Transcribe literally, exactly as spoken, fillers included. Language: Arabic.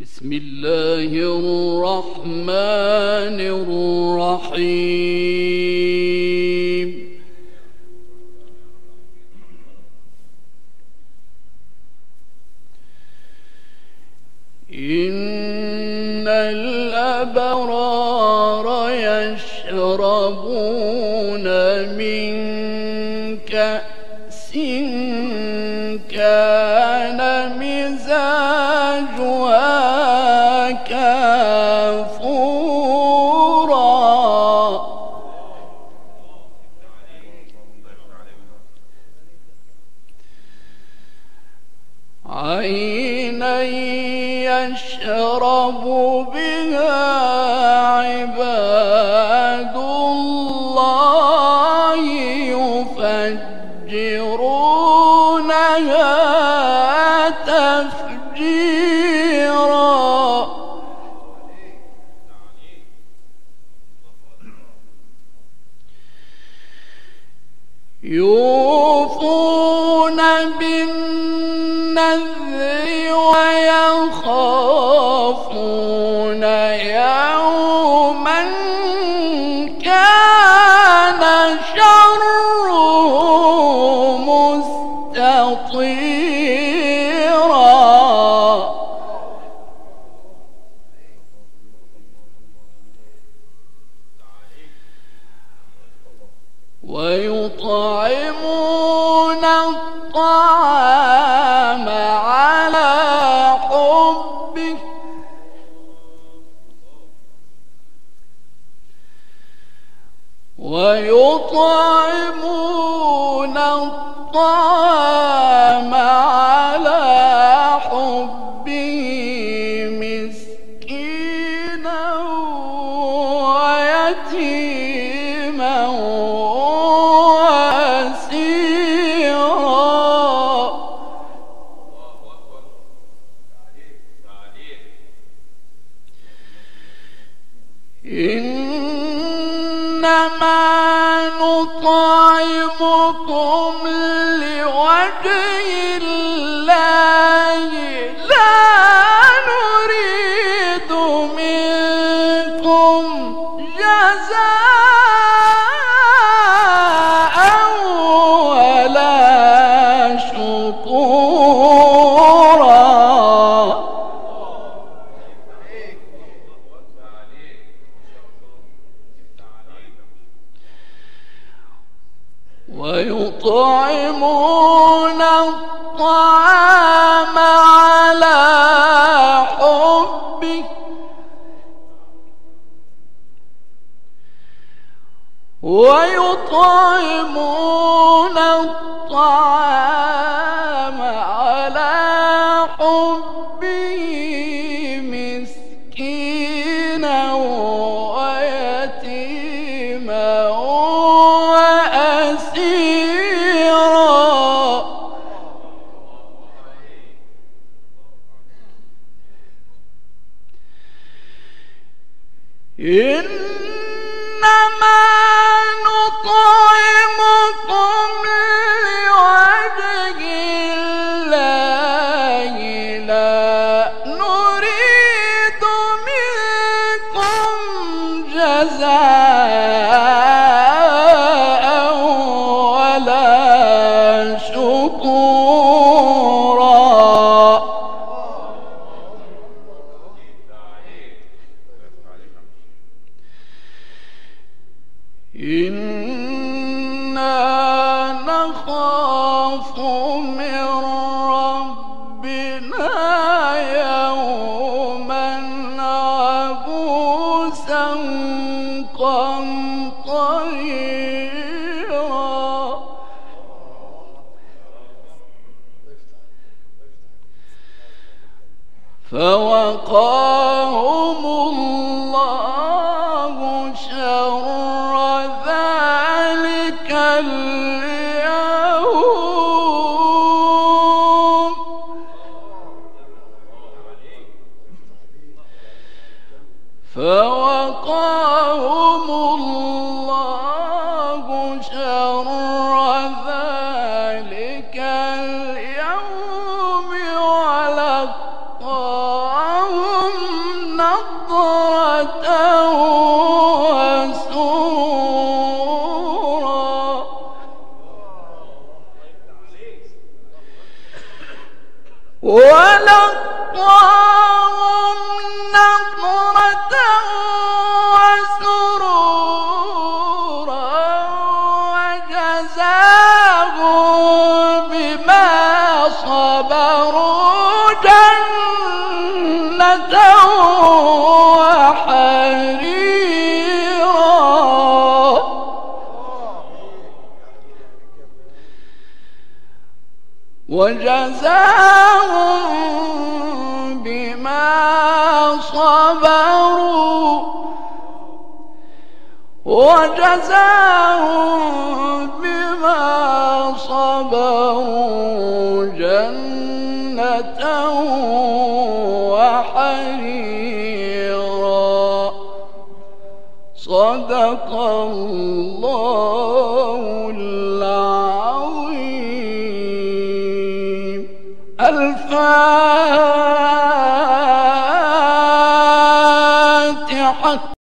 بسم الله الرحمن الرحيم. إن الأبرار يشربون من كأس كان مزاجها كافورا عينا يشرب بها عباد الله يفجرونها تفجيرا. يوفون بالنذر ويخافون يوما كان شره مستطيرا. ويطعمون الطعام على حبه ويطعمون الطعام على حبه مسكينا ويتيما إنما نطعمكم لوجه الله لا نريد منكم جزاء ولا شكورا. ويطعمون الطعام على حبه ويطعمون الطعام على حبه مسكينا ويتيما إنما نطعمكم لوجه الله لا نريد منكم جزاء ولا شكورا. إنا نخاف من ربنا يوما عبوسا قمطريرا. فوقاهم الله شر ذلك اليوم فوقاهم الله شر ذلك اليوم ولقاهم ولقاهم نضرة وسرورا وجزاهم بما صبروا جنة وحريرا وجزاهم بما صبروا وجزاهم بما صبروا جنة وحريرا صدق الله العظيم. الفاتحة.